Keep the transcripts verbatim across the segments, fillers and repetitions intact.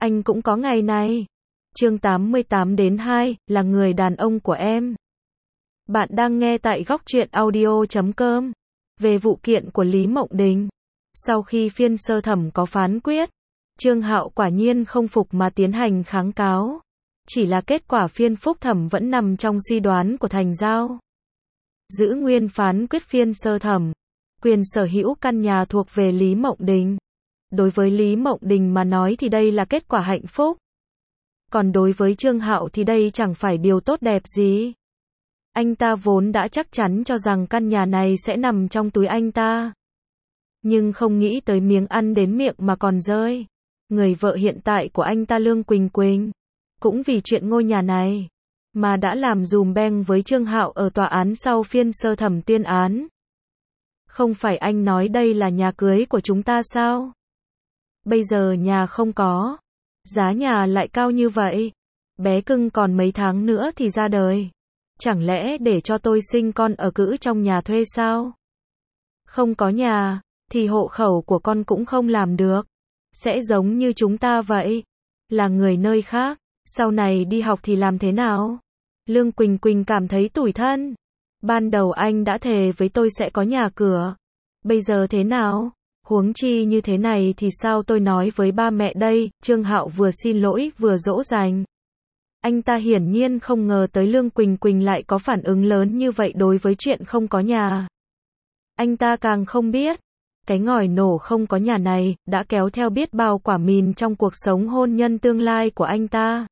anh cũng có ngày này. Chương tám mươi tám đến hai, là người đàn ông của em. Bạn đang nghe tại góc truyện audio chấm com. Về vụ kiện của Lý Mộng Đình. Sau khi phiên sơ thẩm có phán quyết, Trương Hạo quả nhiên không phục mà tiến hành kháng cáo. Chỉ là kết quả phiên phúc thẩm vẫn nằm trong suy đoán của Thành Giao. Giữ nguyên phán quyết phiên sơ thẩm, quyền sở hữu căn nhà thuộc về Lý Mộng Đình. Đối với Lý Mộng Đình mà nói thì đây là kết quả hạnh phúc. Còn đối với Trương Hạo thì đây chẳng phải điều tốt đẹp gì. Anh ta vốn đã chắc chắn cho rằng căn nhà này sẽ nằm trong túi anh ta. Nhưng không nghĩ tới miếng ăn đến miệng mà còn rơi. Người vợ hiện tại của anh ta Lương Quỳnh Quỳnh, cũng vì chuyện ngôi nhà này, mà đã làm dùm beng với Trương Hạo ở tòa án sau phiên sơ thẩm tuyên án. Không phải anh nói đây là nhà cưới của chúng ta sao? Bây giờ nhà không có. Giá nhà lại cao như vậy. Bé cưng còn mấy tháng nữa thì ra đời. Chẳng lẽ để cho tôi sinh con ở cữ trong nhà thuê sao? Không có nhà, thì hộ khẩu của con cũng không làm được. Sẽ giống như chúng ta vậy. Là người nơi khác, sau này đi học thì làm thế nào? Lương Quỳnh Quỳnh cảm thấy tủi thân. Ban đầu anh đã thề với tôi sẽ có nhà cửa. Bây giờ thế nào? Huống chi như thế này thì sao tôi nói với ba mẹ đây? Trương Hạo vừa xin lỗi vừa dỗ dành. Anh ta hiển nhiên không ngờ tới Lương Quỳnh Quỳnh lại có phản ứng lớn như vậy đối với chuyện không có nhà. Anh ta càng không biết, cái ngòi nổ không có nhà này đã kéo theo biết bao quả mìn trong cuộc sống hôn nhân tương lai của anh ta.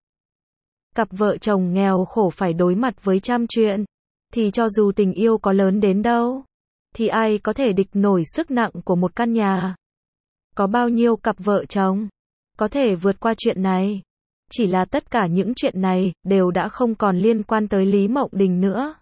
Cặp vợ chồng nghèo khổ phải đối mặt với trăm chuyện, thì cho dù tình yêu có lớn đến đâu, thì ai có thể địch nổi sức nặng của một căn nhà. Có bao nhiêu cặp vợ chồng có thể vượt qua chuyện này? Chỉ là tất cả những chuyện này đều đã không còn liên quan tới Lý Mộng Đình nữa.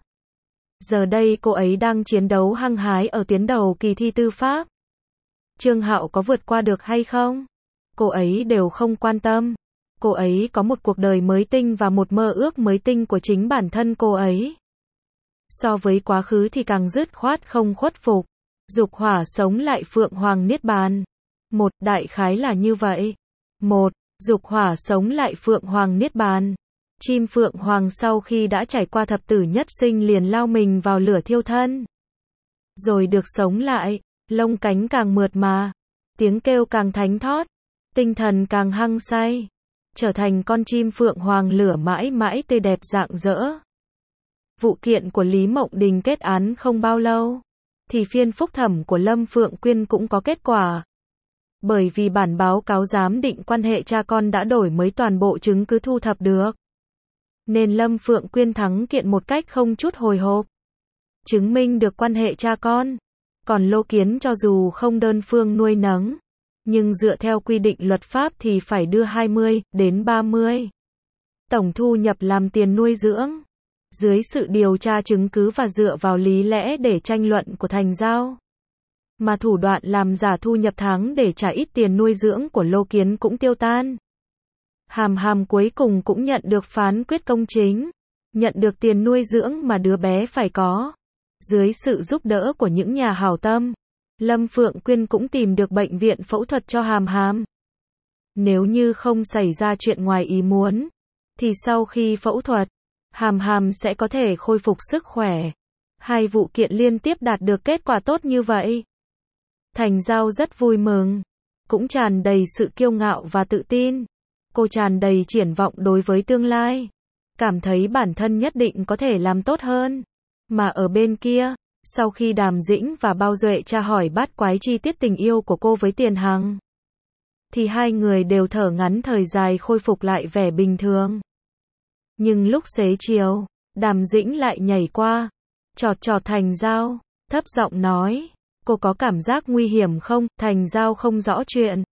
Giờ đây cô ấy đang chiến đấu hăng hái ở tuyến đầu kỳ thi tư pháp. Trương Hạo có vượt qua được hay không? Cô ấy đều không quan tâm. Cô ấy có một cuộc đời mới tinh và một mơ ước mới tinh của chính bản thân cô ấy. So với quá khứ thì càng dứt khoát không khuất phục. Dục hỏa sống lại Phượng Hoàng Niết Bàn. Một, đại khái là như vậy. Một, dục hỏa sống lại Phượng Hoàng Niết Bàn. Chim Phượng Hoàng sau khi đã trải qua thập tử nhất sinh liền lao mình vào lửa thiêu thân. Rồi được sống lại, lông cánh càng mượt mà, tiếng kêu càng thánh thót, tinh thần càng hăng say. Trở thành con chim Phượng Hoàng lửa mãi mãi tươi đẹp rạng rỡ. Vụ kiện của Lý Mộng Đình kết án không bao lâu, thì phiên phúc thẩm của Lâm Phượng Quyên cũng có kết quả. Bởi vì bản báo cáo giám định quan hệ cha con đã đổi mới toàn bộ chứng cứ thu thập được, nên Lâm Phượng Quyên thắng kiện một cách không chút hồi hộp. Chứng minh được quan hệ cha con. Còn Lô Kiến cho dù không đơn phương nuôi nấng, nhưng dựa theo quy định luật pháp thì phải đưa hai mươi đến ba mươi tổng thu nhập làm tiền nuôi dưỡng. Dưới sự điều tra chứng cứ và dựa vào lý lẽ để tranh luận của Thành Giao, mà thủ đoạn làm giả thu nhập tháng để trả ít tiền nuôi dưỡng của Lô Kiến cũng tiêu tan. Hàm Hàm cuối cùng cũng nhận được phán quyết công chính, nhận được tiền nuôi dưỡng mà đứa bé phải có. Dưới sự giúp đỡ của những nhà hảo tâm, Lâm Phượng Quyên cũng tìm được bệnh viện phẫu thuật cho Hàm Hàm. Nếu như không xảy ra chuyện ngoài ý muốn, thì sau khi phẫu thuật, Hàm Hàm sẽ có thể khôi phục sức khỏe. Hai vụ kiện liên tiếp đạt được kết quả tốt như vậy. Thành Giao rất vui mừng, cũng tràn đầy sự kiêu ngạo và tự tin. Cô tràn đầy triển vọng đối với tương lai, cảm thấy bản thân nhất định có thể làm tốt hơn. Mà ở bên kia, sau khi Đàm Dĩnh và Bao Duệ tra hỏi bát quái chi tiết tình yêu của cô với Tiền Hằng, thì hai người đều thở ngắn thời dài khôi phục lại vẻ bình thường. Nhưng lúc xế chiều, Đàm Dĩnh lại nhảy qua, chọt chọt Thành Giao, thấp giọng nói, cô có cảm giác nguy hiểm không? Thành Giao không rõ chuyện.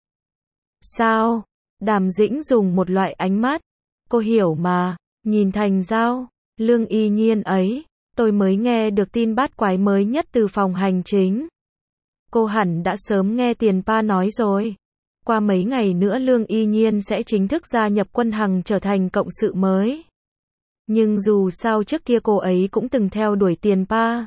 Sao? Đàm Dĩnh dùng một loại ánh mắt, cô hiểu mà, nhìn Thành Giao, Lương Y Nhiên ấy, tôi mới nghe được tin bát quái mới nhất từ phòng hành chính. Cô hẳn đã sớm nghe Tiền Pa nói rồi. Qua mấy ngày nữa Lương Y Nhiên sẽ chính thức gia nhập quân Hằng trở thành cộng sự mới. Nhưng dù sao trước kia cô ấy cũng từng theo đuổi Tiền Pa.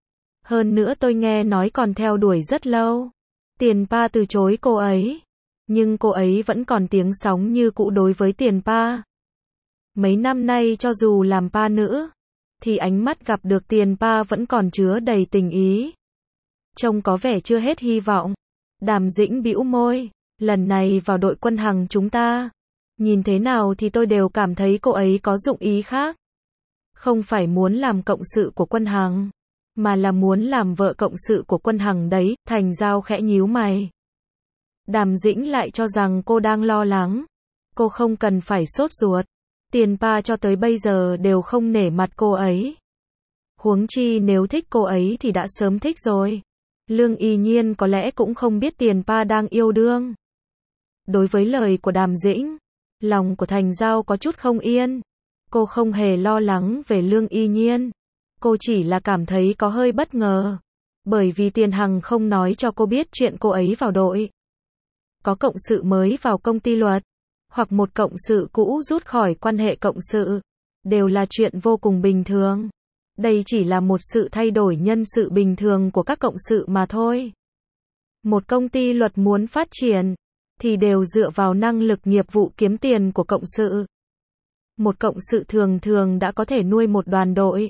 Hơn nữa tôi nghe nói còn theo đuổi rất lâu. Tiền Pa từ chối cô ấy. Nhưng cô ấy vẫn còn tiếng sóng như cũ đối với Tiền Pa. Mấy năm nay cho dù làm pa nữ, thì ánh mắt gặp được Tiền Pa vẫn còn chứa đầy tình ý. Trông có vẻ chưa hết hy vọng. Đàm Dĩnh bĩu môi, lần này vào đội Quân Hằng chúng ta, nhìn thế nào thì tôi đều cảm thấy cô ấy có dụng ý khác. Không phải muốn làm cộng sự của Quân Hằng, mà là muốn làm vợ cộng sự của Quân Hằng đấy. Thành Giao khẽ nhíu mày. Đàm Dĩnh lại cho rằng cô đang lo lắng. Cô không cần phải sốt ruột. Tiền Pa cho tới bây giờ đều không nể mặt cô ấy. Huống chi nếu thích cô ấy thì đã sớm thích rồi. Lương Y Nhiên có lẽ cũng không biết Tiền Pa đang yêu đương. Đối với lời của Đàm Dĩnh, lòng của Thành Giao có chút không yên. Cô không hề lo lắng về Lương Y Nhiên. Cô chỉ là cảm thấy có hơi bất ngờ. Bởi vì Tiền Hằng không nói cho cô biết chuyện cô ấy vào đội. Có cộng sự mới vào công ty luật, hoặc một cộng sự cũ rút khỏi quan hệ cộng sự, đều là chuyện vô cùng bình thường. Đây chỉ là một sự thay đổi nhân sự bình thường của các cộng sự mà thôi. Một công ty luật muốn phát triển, thì đều dựa vào năng lực nghiệp vụ kiếm tiền của cộng sự. Một cộng sự thường thường đã có thể nuôi một đoàn đội.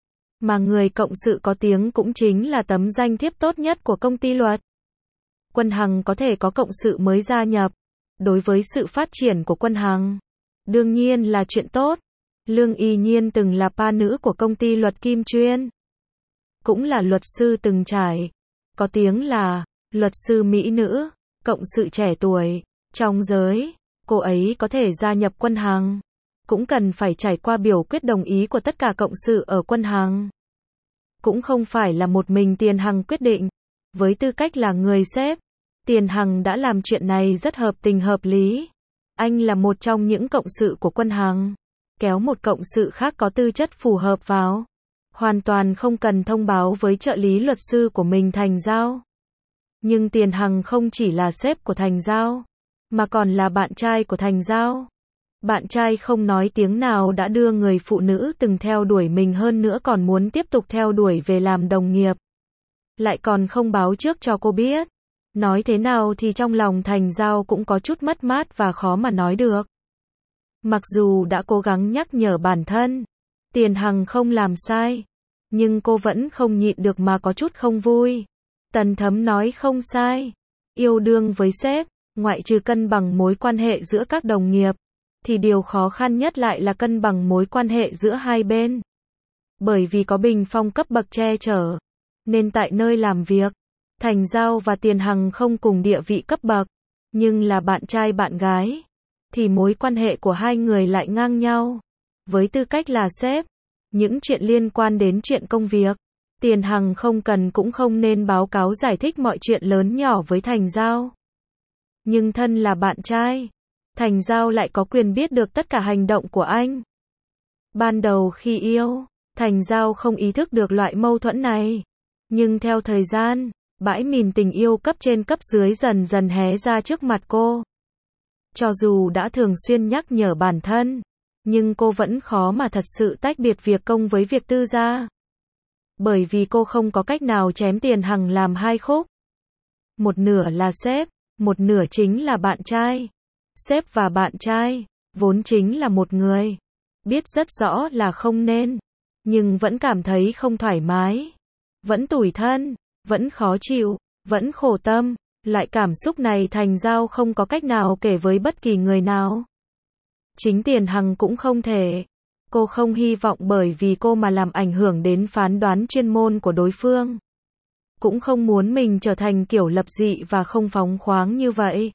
Mà người cộng sự có tiếng cũng chính là tấm danh thiếp tốt nhất của công ty luật. Quân Hằng có thể có cộng sự mới gia nhập. Đối với sự phát triển của Quân Hằng, đương nhiên là chuyện tốt. Lương Y Nhiên từng là pa nữ của công ty luật Kim Chuyên. Cũng là luật sư từng trải. Có tiếng là luật sư mỹ nữ, cộng sự trẻ tuổi. Trong giới, cô ấy có thể gia nhập Quân Hằng, cũng cần phải trải qua biểu quyết đồng ý của tất cả cộng sự ở Quân Hằng. Cũng không phải là một mình Tiền Hằng quyết định. Với tư cách là người sếp, Tiền Hằng đã làm chuyện này rất hợp tình hợp lý. Anh là một trong những cộng sự của Quân Hằng. Kéo một cộng sự khác có tư chất phù hợp vào, hoàn toàn không cần thông báo với trợ lý luật sư của mình Thành Giao. Nhưng Tiền Hằng không chỉ là sếp của Thành Giao, mà còn là bạn trai của Thành Giao. Bạn trai không nói tiếng nào đã đưa người phụ nữ từng theo đuổi mình hơn nữa còn muốn tiếp tục theo đuổi về làm đồng nghiệp. Lại còn không báo trước cho cô biết. Nói thế nào thì trong lòng Thành Giao cũng có chút mất mát và khó mà nói được. Mặc dù đã cố gắng nhắc nhở bản thân, Tiền Hằng không làm sai, nhưng cô vẫn không nhịn được mà có chút không vui. Tần Thấm nói không sai. Yêu đương với sếp, ngoại trừ cân bằng mối quan hệ giữa các đồng nghiệp, thì điều khó khăn nhất lại là cân bằng mối quan hệ giữa hai bên. Bởi vì có bình phong cấp bậc che chở, nên tại nơi làm việc, Thành Giao và Tiền Hằng không cùng địa vị cấp bậc, nhưng là bạn trai bạn gái, thì mối quan hệ của hai người lại ngang nhau. Với tư cách là sếp, những chuyện liên quan đến chuyện công việc, Tiền Hằng không cần cũng không nên báo cáo giải thích mọi chuyện lớn nhỏ với Thành Giao. Nhưng thân là bạn trai, Thành Giao lại có quyền biết được tất cả hành động của anh. Ban đầu khi yêu, Thành Giao không ý thức được loại mâu thuẫn này. Nhưng theo thời gian, bãi mìn tình yêu cấp trên cấp dưới dần dần hé ra trước mặt cô. Cho dù đã thường xuyên nhắc nhở bản thân, nhưng cô vẫn khó mà thật sự tách biệt việc công với việc tư ra. Bởi vì cô không có cách nào chém Tiền Hằng làm hai khúc. Một nửa là sếp, một nửa chính là bạn trai. Sếp và bạn trai, vốn chính là một người. Biết rất rõ là không nên, nhưng vẫn cảm thấy không thoải mái. Vẫn tủi thân, vẫn khó chịu, vẫn khổ tâm. Loại cảm xúc này Thành Giao không có cách nào kể với bất kỳ người nào. Chính Tiền Hằng cũng không thể. Cô không hy vọng bởi vì cô mà làm ảnh hưởng đến phán đoán chuyên môn của đối phương. Cũng không muốn mình trở thành kiểu lập dị và không phóng khoáng như vậy.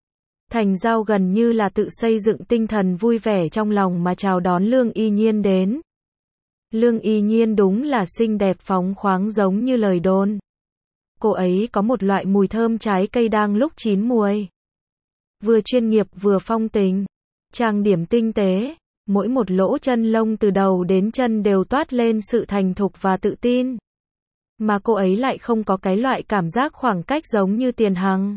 Thành Giao gần như là tự xây dựng tinh thần vui vẻ trong lòng mà chào đón Lương Y Nhiên đến. Lương Y Nhiên đúng là xinh đẹp phóng khoáng giống như lời đồn. Cô ấy có một loại mùi thơm trái cây đang lúc chín muồi. Vừa chuyên nghiệp vừa phong tình, trang điểm tinh tế, mỗi một lỗ chân lông từ đầu đến chân đều toát lên sự thành thục và tự tin. Mà cô ấy lại không có cái loại cảm giác khoảng cách giống như Tiền Hằng.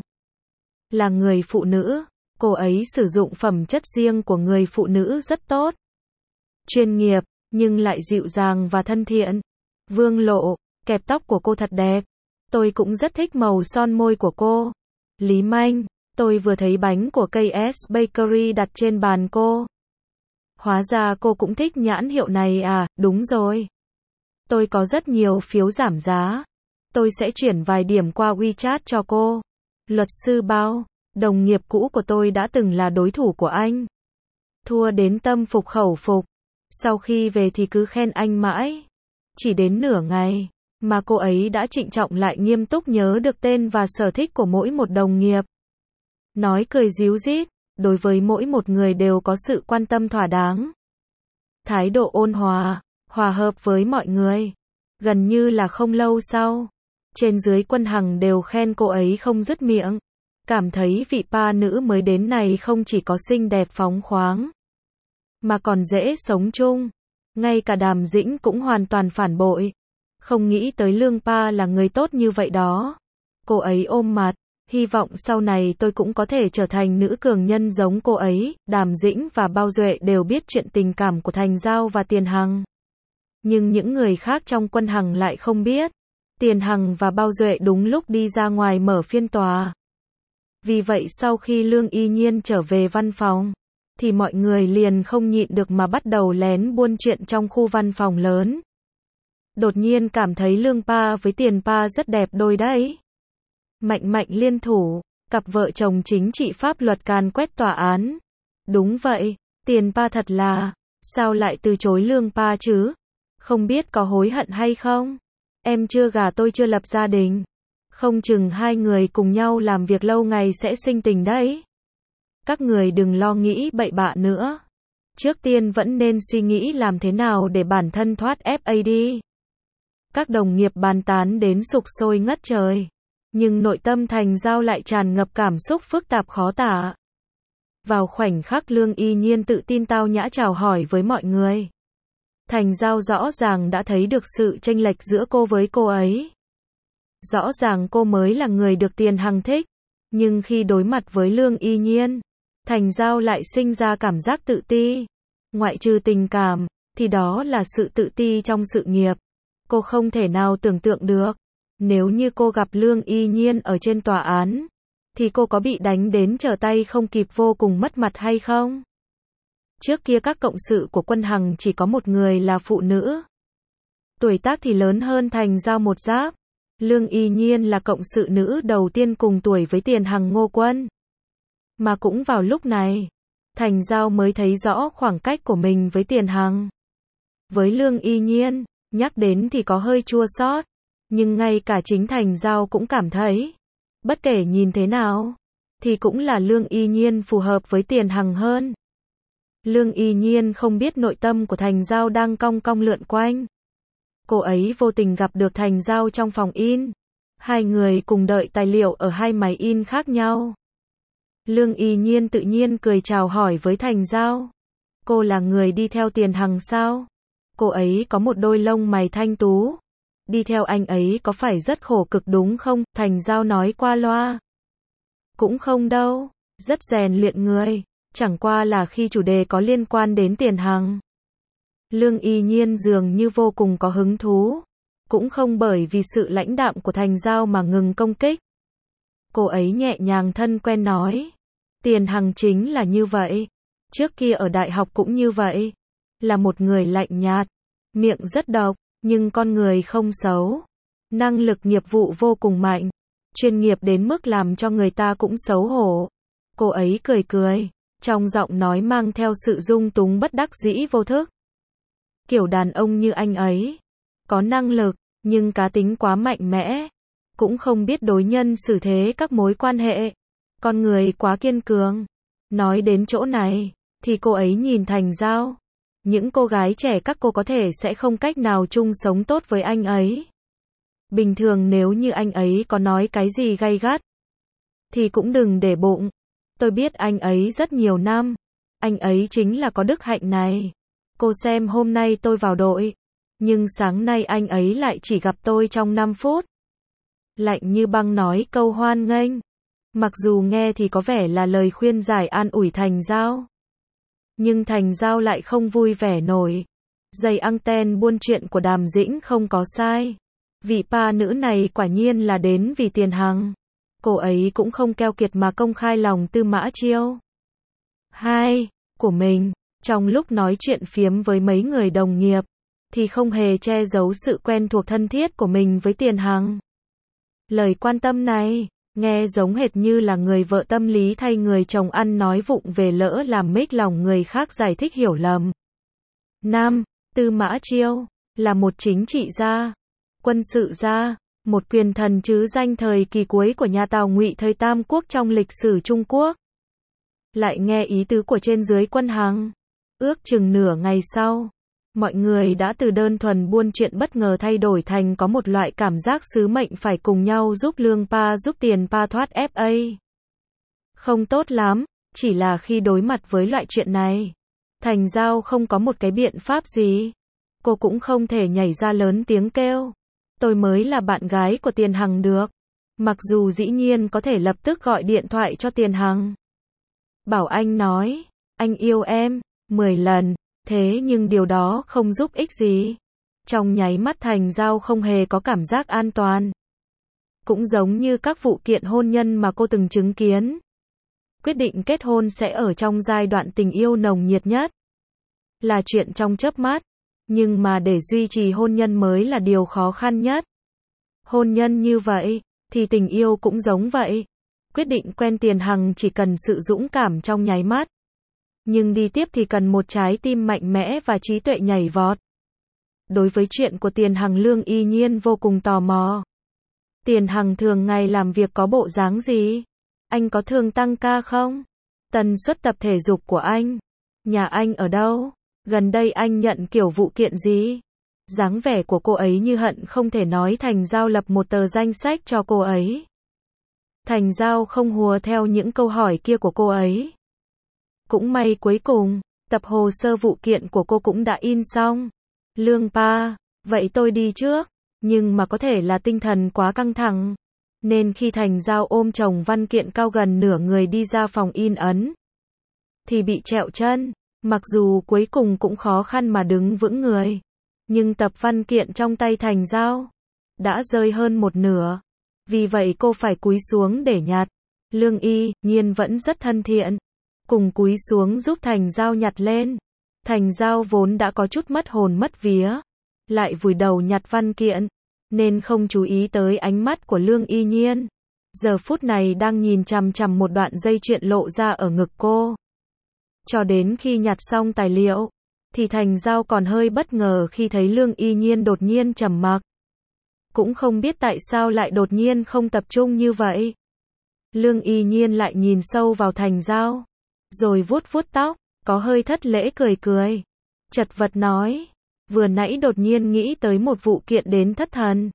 Là người phụ nữ, cô ấy sử dụng phẩm chất riêng của người phụ nữ rất tốt. Chuyên nghiệp, nhưng lại dịu dàng và thân thiện. Vương Lộ, kẹp tóc của cô thật đẹp. Tôi cũng rất thích màu son môi của cô. Lý Manh, Tôi vừa thấy bánh của K S Bakery đặt trên bàn cô. Hóa ra cô cũng thích nhãn hiệu này à, đúng rồi. Tôi có rất nhiều phiếu giảm giá. Tôi sẽ chuyển vài điểm qua WeChat cho cô. Luật sư Bao, đồng nghiệp cũ của tôi đã từng là đối thủ của anh. Thua đến tâm phục khẩu phục. Sau khi về thì cứ khen anh mãi. Chỉ đến nửa ngày, mà cô ấy đã trịnh trọng lại nghiêm túc nhớ được tên và sở thích của mỗi một đồng nghiệp. Nói cười ríu rít, đối với mỗi một người đều có sự quan tâm thỏa đáng. Thái độ ôn hòa, hòa hợp với mọi người. Gần như là không lâu sau, trên dưới quân Hằng đều khen cô ấy không dứt miệng. Cảm thấy vị pa nữ mới đến này không chỉ có xinh đẹp phóng khoáng, mà còn dễ sống chung. Ngay cả Đàm Dĩnh cũng hoàn toàn phản bội. Không nghĩ tới Lương Pa là người tốt như vậy đó. Cô ấy ôm mặt, hy vọng sau này tôi cũng có thể trở thành nữ cường nhân giống cô ấy. Đàm Dĩnh và Bao Duệ đều biết chuyện tình cảm của Thành Giao và Tiền Hằng. Nhưng những người khác trong quân Hằng lại không biết. Tiền Hằng và Bao Duệ đúng lúc đi ra ngoài mở phiên tòa. Vì vậy sau khi Lương Y Nhiên trở về văn phòng, thì mọi người liền không nhịn được mà bắt đầu lén buôn chuyện trong khu văn phòng lớn. Đột nhiên cảm thấy Lương Pa với Tiền Pa rất đẹp đôi đấy. Mạnh mạnh liên thủ, cặp vợ chồng chính trị pháp luật càn quét tòa án. Đúng vậy, Tiền Pa thật là, sao lại từ chối Lương Pa chứ? Không biết có hối hận hay không? Em chưa gả tôi chưa lập gia đình. Không chừng hai người cùng nhau làm việc lâu ngày sẽ sinh tình đấy. Các người đừng lo nghĩ bậy bạ nữa. Trước tiên vẫn nên suy nghĩ làm thế nào để bản thân thoát ép a đi. Các đồng nghiệp bàn tán đến sục sôi ngất trời. Nhưng nội tâm Thành Giao lại tràn ngập cảm xúc phức tạp khó tả. Vào khoảnh khắc Lương Y Nhiên tự tin tao nhã chào hỏi với mọi người. Thành Giao rõ ràng đã thấy được sự chênh lệch giữa cô với cô ấy. Rõ ràng cô mới là người được Tiền Hằng thích. Nhưng khi đối mặt với Lương Y Nhiên, Thành Giao lại sinh ra cảm giác tự ti. Ngoại trừ tình cảm, thì đó là sự tự ti trong sự nghiệp. Cô không thể nào tưởng tượng được. Nếu như cô gặp Lương Y Nhiên ở trên tòa án, thì cô có bị đánh đến trở tay không kịp vô cùng mất mặt hay không? Trước kia các cộng sự của quân Hằng chỉ có một người là phụ nữ. Tuổi tác thì lớn hơn Thành Giao một giáp. Lương Y Nhiên là cộng sự nữ đầu tiên cùng tuổi với Tiền Hằng Ngô Quân. Mà cũng vào lúc này, Thành Giao mới thấy rõ khoảng cách của mình với Tiền Hằng. Với Lương Y Nhiên, nhắc đến thì có hơi chua xót, nhưng ngay cả chính Thành Giao cũng cảm thấy, bất kể nhìn thế nào, thì cũng là Lương Y Nhiên phù hợp với Tiền Hằng hơn. Lương Y Nhiên không biết nội tâm của Thành Giao đang cong cong lượn quanh. Cô ấy vô tình gặp được Thành Giao trong phòng in. Hai người cùng đợi tài liệu ở hai máy in khác nhau. Lương Y Nhiên tự nhiên cười chào hỏi với Thành Giao. Cô là người đi theo Tiền Hằng sao? Cô ấy có một đôi lông mày thanh tú. Đi theo anh ấy có phải rất khổ cực đúng không? Thành Giao nói qua loa. Cũng không đâu, rất rèn luyện người. Chẳng qua là khi chủ đề có liên quan đến Tiền Hằng. Lương Y Nhiên dường như vô cùng có hứng thú. Cũng không bởi vì sự lãnh đạm của Thành Giao mà ngừng công kích. Cô ấy nhẹ nhàng thân quen nói. Tiền Hằng chính là như vậy. Trước kia ở đại học cũng như vậy. Là một người lạnh nhạt. Miệng rất độc, nhưng con người không xấu. Năng lực nghiệp vụ vô cùng mạnh. Chuyên nghiệp đến mức làm cho người ta cũng xấu hổ. Cô ấy cười cười. Trong giọng nói mang theo sự dung túng bất đắc dĩ vô thức. Kiểu đàn ông như anh ấy. Có năng lực, nhưng cá tính quá mạnh mẽ. Cũng không biết đối nhân xử thế các mối quan hệ. Con người quá kiên cường. Nói đến chỗ này, thì cô ấy nhìn Thành Giao. Những cô gái trẻ các cô có thể sẽ không cách nào chung sống tốt với anh ấy. Bình thường nếu như anh ấy có nói cái gì gay gắt, thì cũng đừng để bụng. Tôi biết anh ấy rất nhiều năm. Anh ấy chính là có đức hạnh này. Cô xem hôm nay tôi vào đội. Nhưng sáng nay anh ấy lại chỉ gặp tôi trong năm phút. Lạnh như băng nói câu hoan nghênh. Mặc dù nghe thì có vẻ là lời khuyên giải an ủi Thành Giao. Nhưng Thành Giao lại không vui vẻ nổi. Dây anten buôn chuyện của Đàm Dĩnh không có sai. Vị pa nữ này quả nhiên là đến vì Tiền Hằng. cô ấy cũng không keo kiệt mà công khai lòng Tư Mã Chiêu. Hai, của mình, trong lúc nói chuyện phiếm với mấy người đồng nghiệp, thì không hề che giấu sự quen thuộc thân thiết của mình với Tiền Hằng. Lời quan tâm này, nghe giống hệt như là người vợ tâm lý thay người chồng ăn nói vụng về lỡ làm mếch lòng người khác giải thích hiểu lầm. Năm, Tư Mã Chiêu là một chính trị gia, quân sự gia, một quyền thần chứ danh thời kỳ cuối của nhà Tào Ngụy thời Tam Quốc trong lịch sử Trung Quốc. Lại nghe ý tứ của trên dưới quân Hằng. Ước chừng nửa ngày sau, mọi người đã từ đơn thuần buôn chuyện bất ngờ thay đổi thành có một loại cảm giác sứ mệnh phải cùng nhau giúp Lương Pa giúp Tiền Pa thoát ép a. Không tốt lắm, chỉ là khi đối mặt với loại chuyện này, Thành Giao không có một cái biện pháp gì. Cô cũng không thể nhảy ra lớn tiếng kêu, tôi mới là bạn gái của Tiền Hằng được. Mặc dù dĩ nhiên có thể lập tức gọi điện thoại cho Tiền Hằng, bảo anh nói, anh yêu em, mười lần, thế nhưng điều đó không giúp ích gì. Trong nháy mắt Thành Giao không hề có cảm giác an toàn. Cũng giống như các vụ kiện hôn nhân mà cô từng chứng kiến. Quyết định kết hôn sẽ ở trong giai đoạn tình yêu nồng nhiệt nhất. Là chuyện trong chớp mắt. Nhưng mà để duy trì hôn nhân mới là điều khó khăn nhất. Hôn nhân như vậy, thì tình yêu cũng giống vậy. Quyết định quen Tiền Hằng chỉ cần sự dũng cảm trong nháy mắt. Nhưng đi tiếp thì cần một trái tim mạnh mẽ và trí tuệ nhảy vọt. Đối với chuyện của Tiền Hằng, Lương Y Nhiên vô cùng tò mò. Tiền Hằng thường ngày làm việc có bộ dáng gì? Anh có thường tăng ca không? Tần suất tập thể dục của anh? Nhà anh ở đâu? Gần đây anh nhận kiểu vụ kiện gì? Dáng vẻ của cô ấy như hận không thể nói Thành Giao lập một tờ danh sách cho cô ấy. Thành Giao không hùa theo những câu hỏi kia của cô ấy. Cũng may cuối cùng, tập hồ sơ vụ kiện của cô cũng đã in xong. Lương Pa, vậy tôi đi trước. Nhưng mà có thể là tinh thần quá căng thẳng. Nên khi Thành Giao ôm chồng văn kiện cao gần nửa người đi ra phòng in ấn, thì bị trẹo chân. Mặc dù cuối cùng cũng khó khăn mà đứng vững người. Nhưng tập văn kiện trong tay Thành Giao đã rơi hơn một nửa. Vì vậy cô phải cúi xuống để nhặt. Lương Y Nhiên vẫn rất thân thiện, cùng cúi xuống giúp Thành Giao nhặt lên. Thành Giao vốn đã có chút mất hồn mất vía, lại vùi đầu nhặt văn kiện, nên không chú ý tới ánh mắt của Lương Y Nhiên. Giờ phút này đang nhìn chằm chằm một đoạn dây chuyền lộ ra ở ngực cô. Cho đến khi nhặt xong tài liệu, thì Thành Giao còn hơi bất ngờ khi thấy Lương Y Nhiên đột nhiên trầm mặc. Cũng không biết tại sao lại đột nhiên không tập trung như vậy. Lương Y Nhiên lại nhìn sâu vào Thành Giao, rồi vuốt vuốt tóc, có hơi thất lễ cười cười. Chật vật nói, vừa nãy đột nhiên nghĩ tới một vụ kiện đến thất thần.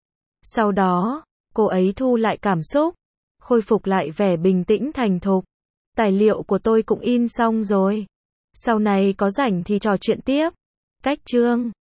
Sau đó, cô ấy thu lại cảm xúc, khôi phục lại vẻ bình tĩnh thành thục. Tài liệu của tôi cũng in xong rồi. Sau này có rảnh thì trò chuyện tiếp. Cách chương